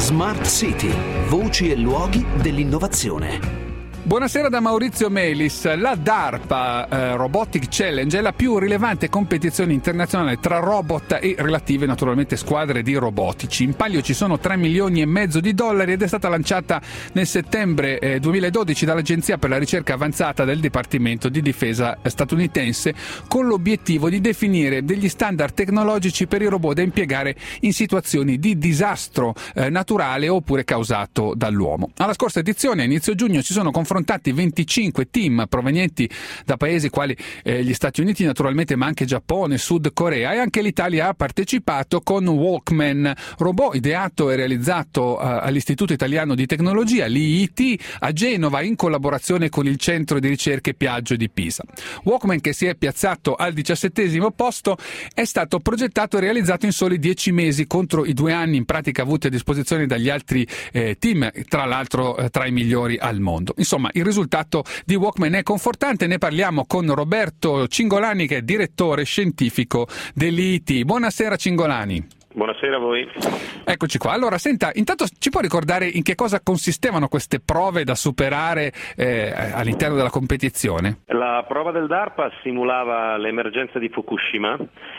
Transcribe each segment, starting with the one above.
Smart City, voci e luoghi dell'innovazione. Buonasera da Maurizio Melis. La DARPA Robotic Challenge è la più rilevante competizione internazionale tra robot e relative naturalmente squadre di robotici. In palio ci sono $3,5 milioni di dollari ed è stata lanciata nel settembre 2012 dall'Agenzia per la ricerca avanzata del Dipartimento di Difesa statunitense, con l'obiettivo di definire degli standard tecnologici per i robot da impiegare in situazioni di disastro naturale oppure causato dall'uomo. Alla scorsa edizione, a inizio giugno, si sono confrontati 25 team provenienti da paesi quali gli Stati Uniti naturalmente, ma anche Giappone, Sud Corea, e anche l'Italia ha partecipato con Walkman, robot ideato e realizzato all'Istituto Italiano di Tecnologia, l'IIT, a Genova, in collaborazione con il Centro di Ricerche Piaggio di Pisa. Walkman, che si è piazzato al 17° posto, è stato progettato e realizzato in soli 10 mesi contro i 2 anni in pratica avuti a disposizione dagli altri team, tra l'altro tra i migliori al mondo. Insomma, il risultato di Walkman è confortante. Ne parliamo con Roberto Cingolani, che è direttore scientifico dell'IIT. Buonasera Cingolani. Buonasera a voi. Eccoci qua. Allora, senta, intanto ci può ricordare in che cosa consistevano queste prove da superare all'interno della competizione? La prova del DARPA simulava l'emergenza di Fukushima,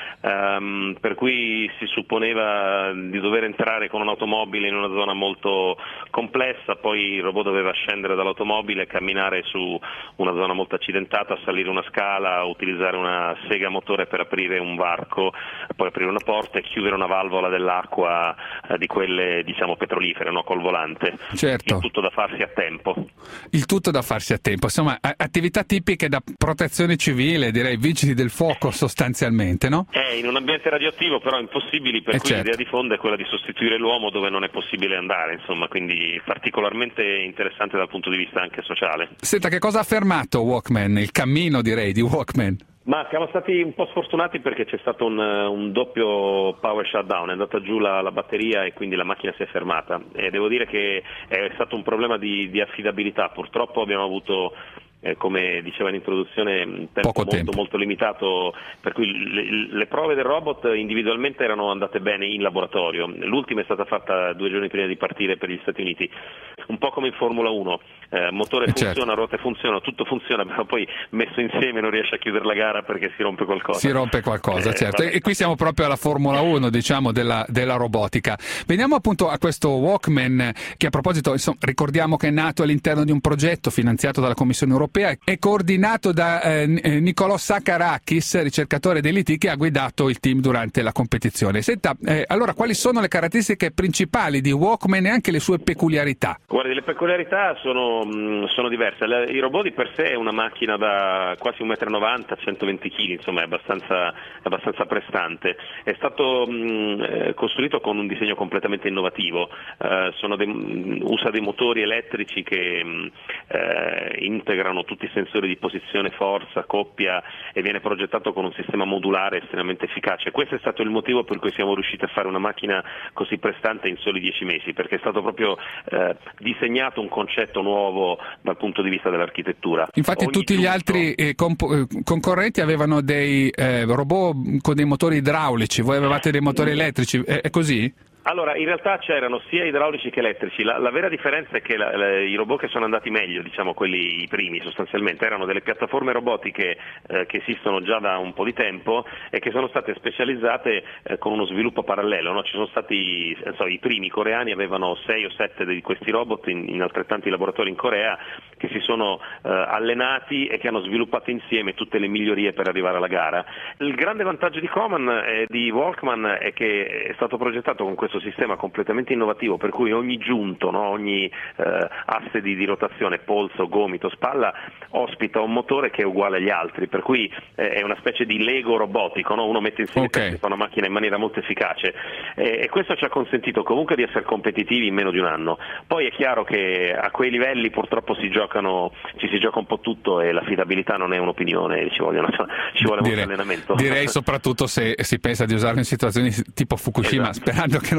per cui si supponeva di dover entrare con un'automobile in una zona molto complessa, poi il robot doveva scendere dall'automobile, camminare su una zona molto accidentata, salire una scala, utilizzare una sega motore per aprire un varco, poi aprire una porta e chiudere una valvola dell'acqua di quelle, diciamo, petrolifere, no? Col volante. Certo. Il tutto da farsi a tempo. Il tutto da farsi a tempo. Insomma, attività tipiche da protezione civile, direi vigili del fuoco sostanzialmente, no? In un ambiente radioattivo però impossibili, per cui certo. L'idea di fondo è quella di sostituire l'uomo dove non è possibile andare, insomma, quindi particolarmente interessante dal punto di vista anche sociale. Senta, che cosa ha fermato Walkman, il cammino direi di Walkman? Ma siamo stati un po' sfortunati perché c'è stato un doppio power shutdown, è andata giù la batteria e quindi la macchina si è fermata, e devo dire che è stato un problema di affidabilità. Purtroppo abbiamo avuto, come diceva in introduzione, un tempo molto limitato, per cui le prove del robot individualmente erano andate bene in laboratorio. L'ultima è stata fatta 2 giorni prima di partire per gli Stati Uniti, un po' come in Formula 1, motore funziona, certo. Ruote funzionano, tutto funziona, però poi messo insieme non riesce a chiudere la gara perché si rompe qualcosa. Si rompe qualcosa, certo. E qui siamo proprio alla Formula 1, diciamo, della robotica. Veniamo appunto a questo Walkman, che a proposito, insomma, ricordiamo che è nato all'interno di un progetto finanziato dalla Commissione Europea, è coordinato da Nicolò Sakarakis, ricercatore dell'IT, che ha guidato il team durante la competizione. Senta, allora, quali sono le caratteristiche principali di Walkman e anche le sue peculiarità? Guardi, le peculiarità sono diverse. Il robot di per sé è una macchina da quasi 1,90 m, 120 kg, insomma è abbastanza prestante. È stato costruito con un disegno completamente innovativo, usa dei motori elettrici che integrano tutti i sensori di posizione, forza, coppia, e viene progettato con un sistema modulare estremamente efficace. Questo è stato il motivo per cui siamo riusciti a fare una macchina così prestante in soli 10 mesi, perché è stato proprio disegnato un concetto nuovo dal punto di vista dell'architettura. Infatti tutti gli altri concorrenti avevano dei robot con dei motori idraulici, voi avevate dei motori elettrici, è così? Allora, in realtà c'erano sia idraulici che elettrici. La vera differenza è che i robot che sono andati meglio, diciamo quelli i primi sostanzialmente, erano delle piattaforme robotiche che esistono già da un po' di tempo e che sono state specializzate con uno sviluppo parallelo, no? Ci sono stati, i primi coreani avevano 6 o 7 di questi robot in altrettanti laboratori in Corea, che si sono allenati e che hanno sviluppato insieme tutte le migliorie per arrivare alla gara. Il grande vantaggio di Walkman è che è stato progettato con questo sistema completamente innovativo, per cui ogni giunto, no, ogni asse di rotazione, polso, gomito, spalla, ospita un motore che è uguale agli altri, per cui è una specie di Lego robotico, no? Uno mette insieme e fa una macchina in maniera molto efficace, e questo ci ha consentito comunque di essere competitivi in meno di un anno. Poi è chiaro che a quei livelli purtroppo ci si gioca un po' tutto, e l'affidabilità non è un'opinione, ci vuole molto allenamento. Direi soprattutto se si pensa di usarlo in situazioni tipo Fukushima, esatto. Sperando che non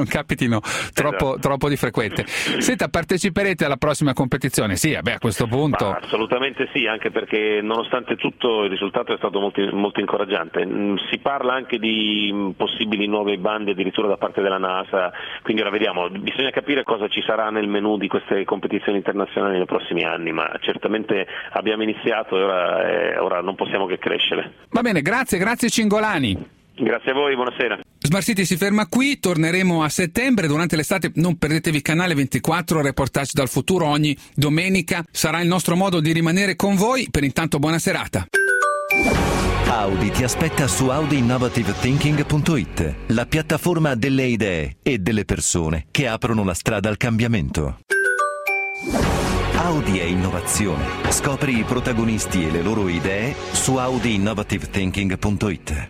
capitino troppo di frequente. Senta, parteciperete alla prossima competizione? Sì, a questo punto. Assolutamente sì, anche perché nonostante tutto il risultato è stato molto, molto incoraggiante. Si parla anche di possibili nuove bande addirittura da parte della NASA, quindi ora vediamo, bisogna capire cosa ci sarà nel menù di queste competizioni internazionali nei prossimi anni, ma certamente abbiamo iniziato e ora non possiamo che crescere. Va bene, grazie Cingolani. Grazie a voi, buonasera. Smart City si ferma qui, torneremo a settembre. Durante l'estate non perdetevi Canale 24, reportage dal futuro ogni domenica. Sarà il nostro modo di rimanere con voi. Per intanto buona serata. Audi ti aspetta su AudiInnovativeThinking.it, la piattaforma delle idee e delle persone che aprono la strada al cambiamento. Audi è innovazione. Scopri i protagonisti e le loro idee su AudiInnovativeThinking.it.